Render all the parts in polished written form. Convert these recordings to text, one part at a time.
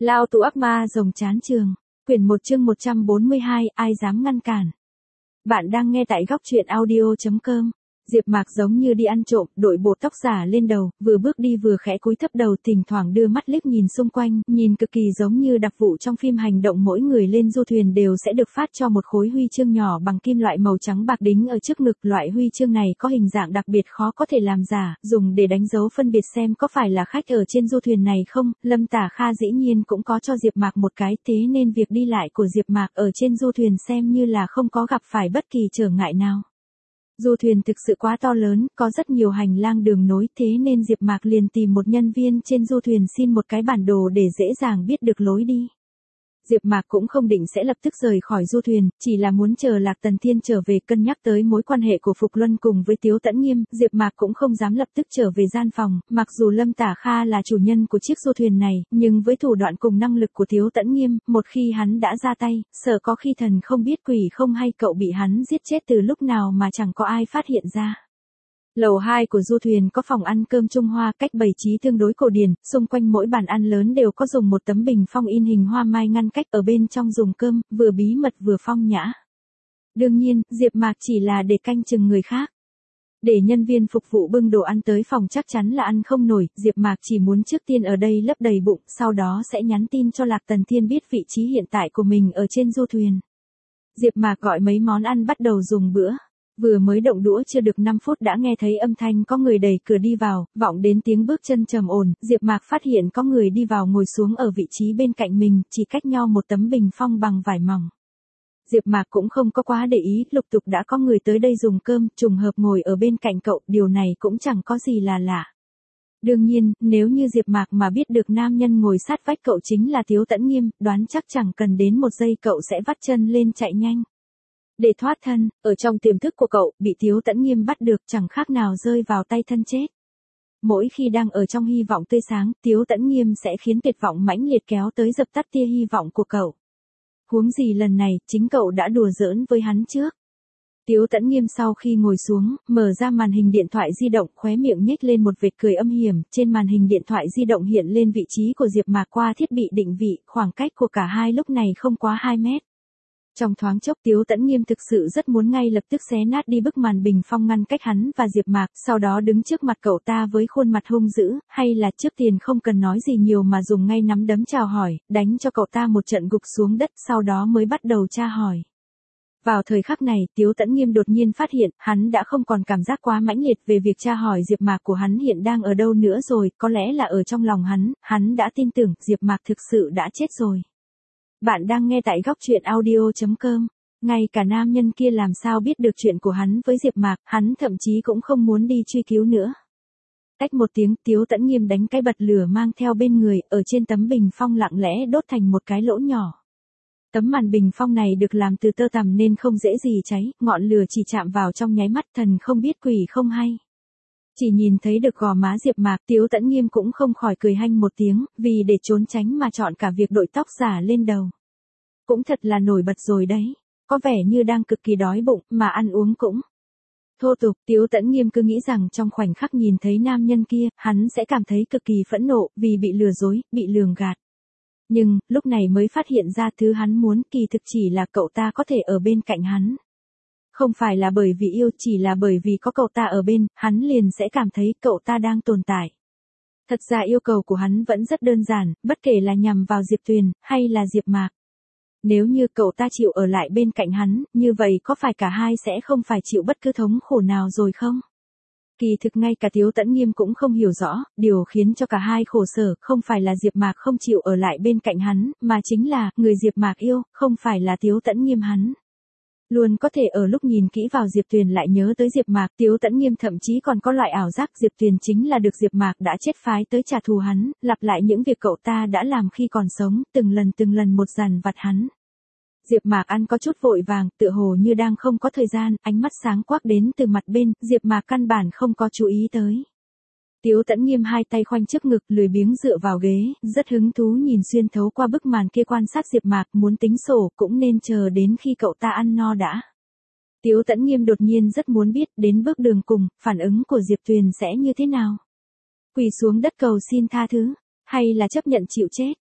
Lao tù ác ma rồng chán trường. Quyển 1 chương 142, ai dám ngăn cản. Bạn đang nghe tại góc truyện audio.com. Diệp Mạc giống như đi ăn trộm, đội bộ tóc giả lên đầu, vừa bước đi vừa khẽ cúi thấp đầu, thỉnh thoảng đưa mắt liếc nhìn xung quanh, nhìn cực kỳ giống như đặc vụ trong phim hành động. Mỗi người lên du thuyền đều sẽ được phát cho một khối huy chương nhỏ bằng kim loại màu trắng bạc đính ở trước ngực. Loại huy chương này có hình dạng đặc biệt khó có thể làm giả, dùng để đánh dấu phân biệt xem có phải là khách ở trên du thuyền này không. Lâm Tả Kha dĩ nhiên cũng có cho Diệp Mạc một cái, thế nên việc đi lại của Diệp Mạc ở trên du thuyền xem như là không có gặp phải bất kỳ trở ngại nào. Du thuyền thực sự quá to lớn, có rất nhiều hành lang đường nối, thế nên Diệp Mạc liền tìm một nhân viên trên du thuyền xin một cái bản đồ để dễ dàng biết được lối đi. Diệp Mạc cũng không định sẽ lập tức rời khỏi du thuyền, chỉ là muốn chờ Lạc Tần Thiên trở về. Cân nhắc tới mối quan hệ của Phục Luân cùng với Tiếu Tẫn Nghiêm, Diệp Mạc cũng không dám lập tức trở về gian phòng. Mặc dù Lâm Tả Kha là chủ nhân của chiếc du thuyền này, nhưng với thủ đoạn cùng năng lực của Tiếu Tẫn Nghiêm, một khi hắn đã ra tay, sợ có khi thần không biết quỷ không hay cậu bị hắn giết chết từ lúc nào mà chẳng có ai phát hiện ra. Lầu 2 của du thuyền có phòng ăn cơm Trung Hoa, cách bày trí tương đối cổ điển, xung quanh mỗi bàn ăn lớn đều có dùng một tấm bình phong in hình hoa mai ngăn cách, ở bên trong dùng cơm, vừa bí mật vừa phong nhã. Đương nhiên, Diệp Mạc chỉ là để canh chừng người khác. Để nhân viên phục vụ bưng đồ ăn tới phòng chắc chắn là ăn không nổi, Diệp Mạc chỉ muốn trước tiên ở đây lấp đầy bụng, sau đó sẽ nhắn tin cho Lạc Tần Thiên biết vị trí hiện tại của mình ở trên du thuyền. Diệp Mạc gọi mấy món ăn bắt đầu dùng bữa. Vừa mới động đũa chưa được 5 phút đã nghe thấy âm thanh có người đẩy cửa đi vào, vọng đến tiếng bước chân trầm ổn. Diệp Mạc phát hiện có người đi vào ngồi xuống ở vị trí bên cạnh mình, chỉ cách nhau một tấm bình phong bằng vải mỏng. Diệp Mạc cũng không có quá để ý, lục tục đã có người tới đây dùng cơm, trùng hợp ngồi ở bên cạnh cậu, điều này cũng chẳng có gì là lạ. Đương nhiên, nếu như Diệp Mạc mà biết được nam nhân ngồi sát vách cậu chính là Tiếu Tẫn Nghiêm, đoán chắc chẳng cần đến một giây cậu sẽ vắt chân lên chạy nhanh. Để thoát thân, ở trong tiềm thức của cậu, bị Tiếu Tẫn Nghiêm bắt được chẳng khác nào rơi vào tay thân chết. Mỗi khi đang ở trong hy vọng tươi sáng, Tiếu Tẫn Nghiêm sẽ khiến tuyệt vọng mãnh liệt kéo tới dập tắt tia hy vọng của cậu. Huống gì lần này, chính cậu đã đùa giỡn với hắn trước. Tiếu Tẫn Nghiêm sau khi ngồi xuống, mở ra màn hình điện thoại di động, khóe miệng nhếch lên một vệt cười âm hiểm, trên màn hình điện thoại di động hiện lên vị trí của Diệp Mạc qua thiết bị định vị, khoảng cách của cả hai lúc này không quá 2 mét. Trong thoáng chốc Tiếu Tẫn Nghiêm thực sự rất muốn ngay lập tức xé nát đi bức màn bình phong ngăn cách hắn và Diệp Mạc, sau đó đứng trước mặt cậu ta với khuôn mặt hung dữ, hay là trước tiền không cần nói gì nhiều mà dùng ngay nắm đấm chào hỏi, đánh cho cậu ta một trận gục xuống đất, sau đó mới bắt đầu tra hỏi. Vào thời khắc này, Tiếu Tẫn Nghiêm đột nhiên phát hiện, hắn đã không còn cảm giác quá mãnh liệt về việc tra hỏi Diệp Mạc của hắn hiện đang ở đâu nữa rồi, có lẽ là ở trong lòng hắn đã tin tưởng Diệp Mạc thực sự đã chết rồi. Bạn đang nghe tại góc truyện audio.com. Ngay cả nam nhân kia làm sao biết được chuyện của hắn với Diệp Mạc, hắn thậm chí cũng không muốn đi truy cứu nữa. Tách một tiếng, Tiếu Tẫn Nghiêm đánh cái bật lửa mang theo bên người, ở trên tấm bình phong lặng lẽ đốt thành một cái lỗ nhỏ. Tấm màn bình phong này được làm từ tơ tằm nên không dễ gì cháy, ngọn lửa chỉ chạm vào trong nháy mắt, thần không biết quỷ không hay. Chỉ nhìn thấy được gò má Diệp Mạc, Tiếu Tẫn Nghiêm cũng không khỏi cười hanh một tiếng, vì để trốn tránh mà chọn cả việc đội tóc giả lên đầu. Cũng thật là nổi bật rồi đấy, có vẻ như đang cực kỳ đói bụng, mà ăn uống cũng thô tục. Tiếu Tẫn Nghiêm cứ nghĩ rằng trong khoảnh khắc nhìn thấy nam nhân kia, hắn sẽ cảm thấy cực kỳ phẫn nộ, vì bị lừa dối, bị lường gạt. Nhưng, lúc này mới phát hiện ra thứ hắn muốn kỳ thực chỉ là cậu ta có thể ở bên cạnh hắn. Không phải là bởi vì yêu, chỉ là bởi vì có cậu ta ở bên, hắn liền sẽ cảm thấy cậu ta đang tồn tại. Thật ra yêu cầu của hắn vẫn rất đơn giản, bất kể là nhằm vào Diệp Tuyền, hay là Diệp Mạc. Nếu như cậu ta chịu ở lại bên cạnh hắn, như vậy có phải cả hai sẽ không phải chịu bất cứ thống khổ nào rồi không? Kỳ thực ngay cả Tiếu Tẫn Nghiêm cũng không hiểu rõ, điều khiến cho cả hai khổ sở, không phải là Diệp Mạc không chịu ở lại bên cạnh hắn, mà chính là, người Diệp Mạc yêu, không phải là Tiếu Tẫn Nghiêm hắn. Luôn có thể ở lúc nhìn kỹ vào Diệp Tuyền lại nhớ tới Diệp Mạc, Tiếu Tẫn Nghiêm thậm chí còn có loại ảo giác Diệp Tuyền chính là được Diệp Mạc đã chết phái tới trả thù hắn, lặp lại những việc cậu ta đã làm khi còn sống, từng lần một dằn vặt hắn. Diệp Mạc ăn có chút vội vàng, tựa hồ như đang không có thời gian, ánh mắt sáng quắc đến từ mặt bên, Diệp Mạc căn bản không có chú ý tới. Tiếu Tẫn Nghiêm hai tay khoanh trước ngực, lười biếng dựa vào ghế, rất hứng thú nhìn xuyên thấu qua bức màn kia quan sát Diệp Mạc, muốn tính sổ cũng nên chờ đến khi cậu ta ăn no đã. Tiếu Tẫn Nghiêm đột nhiên rất muốn biết đến bước đường cùng, phản ứng của Diệp Tuyền sẽ như thế nào. Quỳ xuống đất cầu xin tha thứ, hay là chấp nhận chịu chết.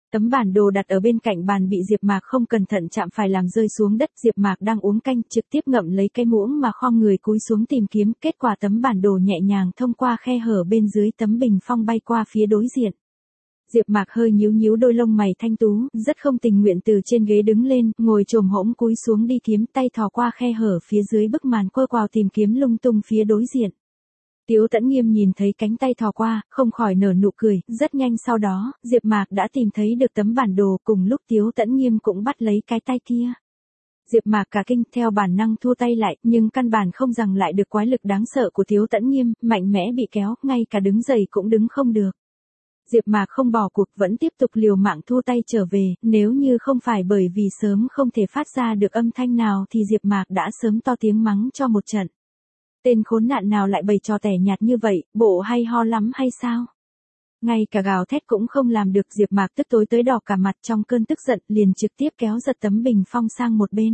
Tấm bản đồ đặt ở bên cạnh bàn bị Diệp Mạc không cẩn thận chạm phải làm rơi xuống đất. Diệp Mạc đang uống canh, trực tiếp ngậm lấy cái muỗng mà khom người cúi xuống tìm kiếm, kết quả tấm bản đồ nhẹ nhàng thông qua khe hở bên dưới tấm bình phong bay qua phía đối diện. Diệp Mạc hơi nhíu nhíu đôi lông mày thanh tú, rất không tình nguyện từ trên ghế đứng lên, ngồi chồm hỗn cúi xuống đi kiếm, tay thò qua khe hở phía dưới bức màn quơ quào tìm kiếm lung tung phía đối diện. Tiếu Tẫn Nghiêm nhìn thấy cánh tay thò qua, không khỏi nở nụ cười, rất nhanh sau đó, Diệp Mạc đã tìm thấy được tấm bản đồ, cùng lúc Tiếu Tẫn Nghiêm cũng bắt lấy cái tay kia. Diệp Mạc cả kinh, theo bản năng thua tay lại, nhưng căn bản không giằng lại được quái lực đáng sợ của Tiếu Tẫn Nghiêm, mạnh mẽ bị kéo, ngay cả đứng dậy cũng đứng không được. Diệp Mạc không bỏ cuộc, vẫn tiếp tục liều mạng thu tay trở về, nếu như không phải bởi vì sớm không thể phát ra được âm thanh nào thì Diệp Mạc đã sớm to tiếng mắng cho một trận. Tên khốn nạn nào lại bày trò tẻ nhạt như vậy, bộ hay ho lắm hay sao? Ngay cả gào thét cũng không làm được. Diệp Mạc tức tối tới đỏ cả mặt, trong cơn tức giận liền trực tiếp kéo giật tấm bình phong sang một bên.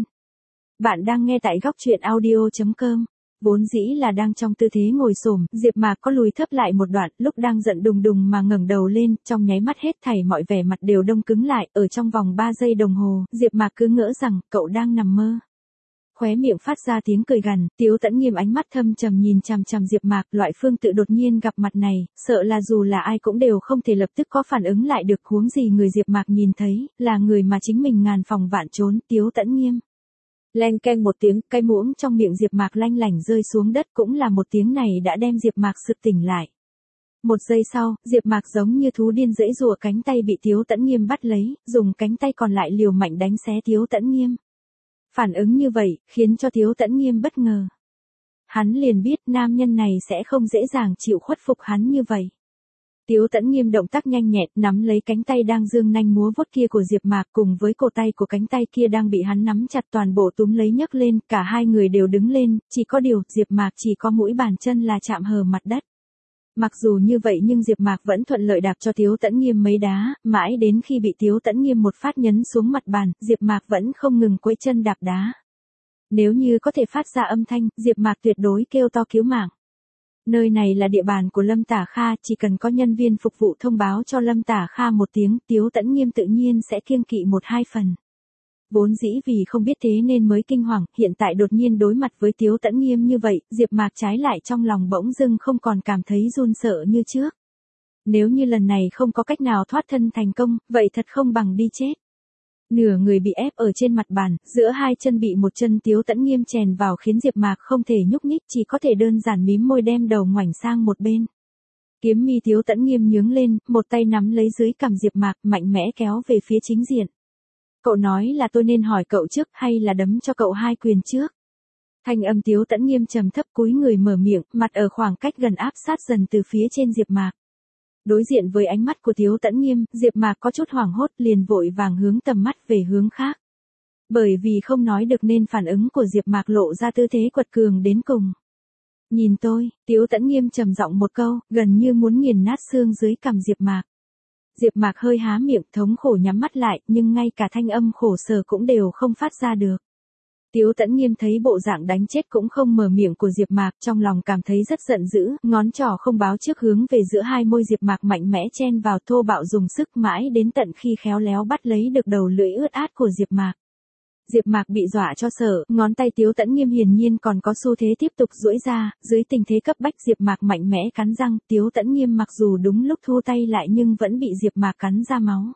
Bạn đang nghe tại góc truyện audio.com. Vốn dĩ là đang trong tư thế ngồi xổm, Diệp Mạc có lùi thấp lại một đoạn, lúc đang giận đùng đùng mà ngẩng đầu lên, trong nháy mắt hết thảy mọi vẻ mặt đều đông cứng lại, ở trong vòng 3 giây đồng hồ, Diệp Mạc cứ ngỡ rằng cậu đang nằm mơ. Khóe miệng phát ra tiếng cười gằn, Tiếu Tẫn Nghiêm ánh mắt thâm trầm nhìn chằm chằm Diệp Mạc, loại phương tự đột nhiên gặp mặt này, sợ là dù là ai cũng đều không thể lập tức có phản ứng lại được, huống gì người Diệp Mạc nhìn thấy, là người mà chính mình ngàn phòng vạn trốn, Tiếu Tẫn Nghiêm. Leng keng một tiếng, cái muỗng trong miệng Diệp Mạc lanh lảnh rơi xuống đất, cũng là một tiếng này đã đem Diệp Mạc sực tỉnh lại. Một giây sau, Diệp Mạc giống như thú điên giãy giụa, cánh tay bị Tiếu Tẫn Nghiêm bắt lấy, dùng cánh tay còn lại liều mạnh đánh xé Tiếu Tẫn Nghiêm. Phản ứng như vậy, khiến cho Tiếu Tẫn Nghiêm bất ngờ. Hắn liền biết nam nhân này sẽ không dễ dàng chịu khuất phục hắn như vậy. Tiếu Tẫn Nghiêm động tác nhanh nhẹn, nắm lấy cánh tay đang dương nanh múa vuốt kia của Diệp Mạc, cùng với cổ tay của cánh tay kia đang bị hắn nắm chặt toàn bộ túm lấy nhấc lên, cả hai người đều đứng lên, chỉ có điều, Diệp Mạc chỉ có mũi bàn chân là chạm hờ mặt đất. Mặc dù như vậy nhưng Diệp Mạc vẫn thuận lợi đạp cho Tiếu Tẫn Nghiêm mấy đá, mãi đến khi bị Tiếu Tẫn Nghiêm một phát nhấn xuống mặt bàn, Diệp Mạc vẫn không ngừng quấy chân đạp đá. Nếu như có thể phát ra âm thanh, Diệp Mạc tuyệt đối kêu to cứu mạng. Nơi này là địa bàn của Lâm Tả Kha, chỉ cần có nhân viên phục vụ thông báo cho Lâm Tả Kha một tiếng, Tiếu Tẫn Nghiêm tự nhiên sẽ kiêng kỵ 1-2 phần. Vốn dĩ vì không biết thế nên mới kinh hoàng, hiện tại đột nhiên đối mặt với Tiếu Tẫn Nghiêm như vậy, Diệp Mạc trái lại trong lòng bỗng dưng không còn cảm thấy run sợ như trước. Nếu như lần này không có cách nào thoát thân thành công, vậy thật không bằng đi chết. Nửa người bị ép ở trên mặt bàn, giữa hai chân bị một chân Tiếu Tẫn Nghiêm chèn vào khiến Diệp Mạc không thể nhúc nhích, chỉ có thể đơn giản mím môi đem đầu ngoảnh sang một bên. Kiếm mi Tiếu Tẫn Nghiêm nhướng lên, một tay nắm lấy dưới cằm Diệp Mạc, mạnh mẽ kéo về phía chính diện. Cậu nói là tôi nên hỏi cậu trước hay là đấm cho cậu 2 quyền trước? Thanh âm Tiếu Tẫn Nghiêm trầm thấp, cúi người mở miệng, mặt ở khoảng cách gần áp sát dần từ phía trên Diệp Mạc. Đối diện với ánh mắt của Tiếu Tẫn Nghiêm, Diệp Mạc có chút hoảng hốt, liền vội vàng hướng tầm mắt về hướng khác. Bởi vì không nói được nên phản ứng của Diệp Mạc lộ ra tư thế quật cường đến cùng. Nhìn tôi, Tiếu Tẫn Nghiêm trầm giọng một câu, gần như muốn nghiền nát xương dưới cằm Diệp Mạc. Diệp Mạc hơi há miệng, thống khổ nhắm mắt lại, nhưng ngay cả thanh âm khổ sở cũng đều không phát ra được. Tiếu Tẫn Nghiêm thấy bộ dạng đánh chết cũng không mở miệng của Diệp Mạc, trong lòng cảm thấy rất giận dữ, ngón trỏ không báo trước hướng về giữa hai môi Diệp Mạc mạnh mẽ chen vào, thô bạo dùng sức mãi đến tận khi khéo léo bắt lấy được đầu lưỡi ướt át của Diệp Mạc. Diệp Mạc bị dọa cho sợ, ngón tay Tiếu Tẫn Nghiêm hiển nhiên còn có xu thế tiếp tục duỗi ra, dưới tình thế cấp bách Diệp Mạc mạnh mẽ cắn răng, Tiếu Tẫn Nghiêm mặc dù đúng lúc thu tay lại nhưng vẫn bị Diệp Mạc cắn ra máu.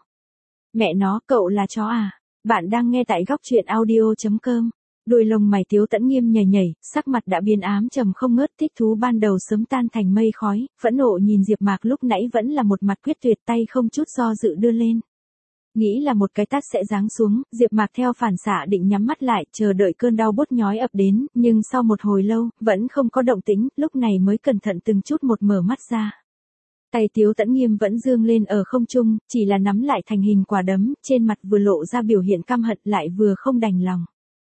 Mẹ nó, cậu là chó à? Bạn đang nghe tại góc truyện audio.com. Đuôi lông mày Tiếu Tẫn Nghiêm nhảy nhảy, sắc mặt đã biến ám trầm không ngớt, thích thú ban đầu sớm tan thành mây khói, phẫn nộ nhìn Diệp Mạc lúc nãy vẫn là một mặt quyết tuyệt, tay không chút do dự đưa lên. Nghĩ là một cái tát sẽ giáng xuống, Diệp Mạc theo phản xạ định nhắm mắt lại, chờ đợi cơn đau buốt nhói ập đến, nhưng sau một hồi lâu, vẫn không có động tĩnh, lúc này mới cẩn thận từng chút một mở mắt ra. Tay Tiếu Tẫn Nghiêm vẫn dương lên ở không trung, chỉ là nắm lại thành hình quả đấm, trên mặt vừa lộ ra biểu hiện căm hận lại vừa không đành lòng.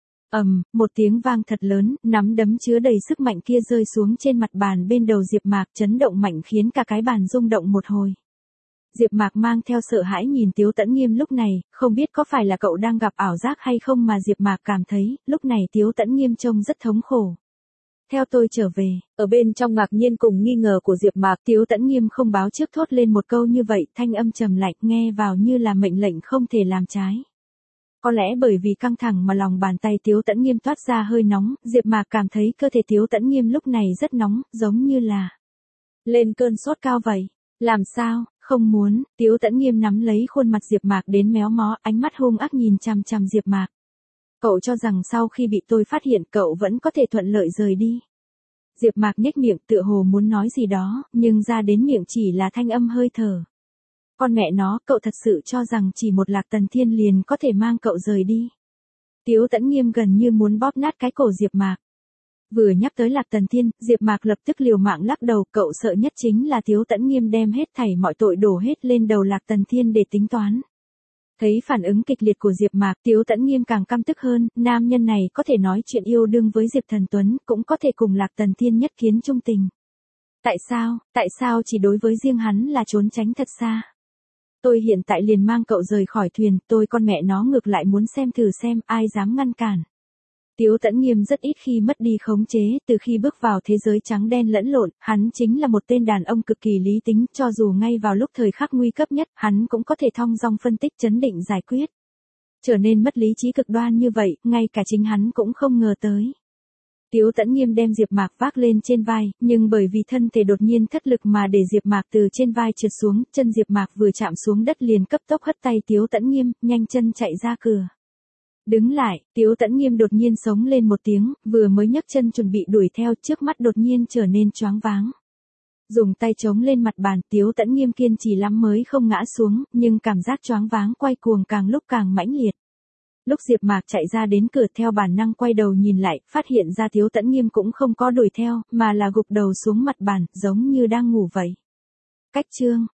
Một tiếng vang thật lớn, nắm đấm chứa đầy sức mạnh kia rơi xuống trên mặt bàn bên đầu Diệp Mạc, chấn động mạnh khiến cả cái bàn rung động một hồi. Diệp Mạc mang theo sợ hãi nhìn Tiếu Tẫn Nghiêm lúc này, không biết có phải là cậu đang gặp ảo giác hay không mà Diệp Mạc cảm thấy, lúc này Tiếu Tẫn Nghiêm trông rất thống khổ. theo tôi trở về. Ở bên trong ngạc nhiên cùng nghi ngờ của Diệp Mạc, Tiếu Tẫn Nghiêm không báo trước thốt lên một câu như vậy, thanh âm trầm lạnh nghe vào như là mệnh lệnh không thể làm trái. Có lẽ bởi vì căng thẳng mà lòng bàn tay Tiếu Tẫn Nghiêm toát ra hơi nóng, Diệp Mạc cảm thấy cơ thể Tiếu Tẫn Nghiêm lúc này rất nóng, giống như là lên cơn sốt cao vậy. Làm sao, không muốn, Tiếu Tẫn Nghiêm nắm lấy khuôn mặt Diệp Mạc đến méo mó, ánh mắt hung ác nhìn chằm chằm Diệp Mạc. Cậu cho rằng sau khi bị tôi phát hiện cậu vẫn có thể thuận lợi rời đi. Diệp Mạc nhếch miệng tựa hồ muốn nói gì đó, nhưng ra đến miệng chỉ là thanh âm hơi thở. Con mẹ nó, cậu thật sự cho rằng chỉ một Lạc Tần Thiên liền có thể mang cậu rời đi. Tiếu Tẫn Nghiêm gần như muốn bóp nát cái cổ Diệp Mạc. Vừa nhắc tới Lạc Tần Thiên, Diệp Mạc lập tức liều mạng lắc đầu, cậu sợ nhất chính là Tiếu Tẫn Nghiêm đem hết thảy mọi tội đổ hết lên đầu Lạc Tần Thiên để tính toán. Thấy phản ứng kịch liệt của Diệp Mạc, Tiếu Tẫn Nghiêm càng căm tức hơn, nam nhân này có thể nói chuyện yêu đương với Diệp Thần Tuấn, cũng có thể cùng Lạc Tần Thiên nhất kiến chung tình. Tại sao chỉ đối với riêng hắn là trốn tránh thật xa? Tôi hiện tại liền mang cậu rời khỏi thuyền, tôi con mẹ nó ngược lại muốn xem thử xem ai dám ngăn cản. Tiếu Tẫn Nghiêm rất ít khi mất đi khống chế, từ khi bước vào thế giới trắng đen lẫn lộn, hắn chính là một tên đàn ông cực kỳ lý tính, cho dù ngay vào lúc thời khắc nguy cấp nhất, hắn cũng có thể thong dong phân tích trấn định giải quyết. Trở nên mất lý trí cực đoan như vậy, ngay cả chính hắn cũng không ngờ tới. Tiếu Tẫn Nghiêm đem Diệp Mạc vác lên trên vai, nhưng bởi vì thân thể đột nhiên thất lực mà để Diệp Mạc từ trên vai trượt xuống, chân Diệp Mạc vừa chạm xuống đất liền cấp tốc hất tay Tiếu Tẫn Nghiêm, nhanh chân chạy ra cửa. Đứng lại, Tiếu Tẫn Nghiêm đột nhiên sống lên một tiếng, vừa mới nhấc chân chuẩn bị đuổi theo, trước mắt đột nhiên trở nên choáng váng. Dùng tay chống lên mặt bàn, Tiếu Tẫn Nghiêm kiên trì lắm mới không ngã xuống, nhưng cảm giác choáng váng quay cuồng càng lúc càng mãnh liệt. Lúc Diệp Mạc chạy ra đến cửa theo bản năng quay đầu nhìn lại, phát hiện ra Tiếu Tẫn Nghiêm cũng không có đuổi theo, mà là gục đầu xuống mặt bàn, giống như đang ngủ vậy. Cách chương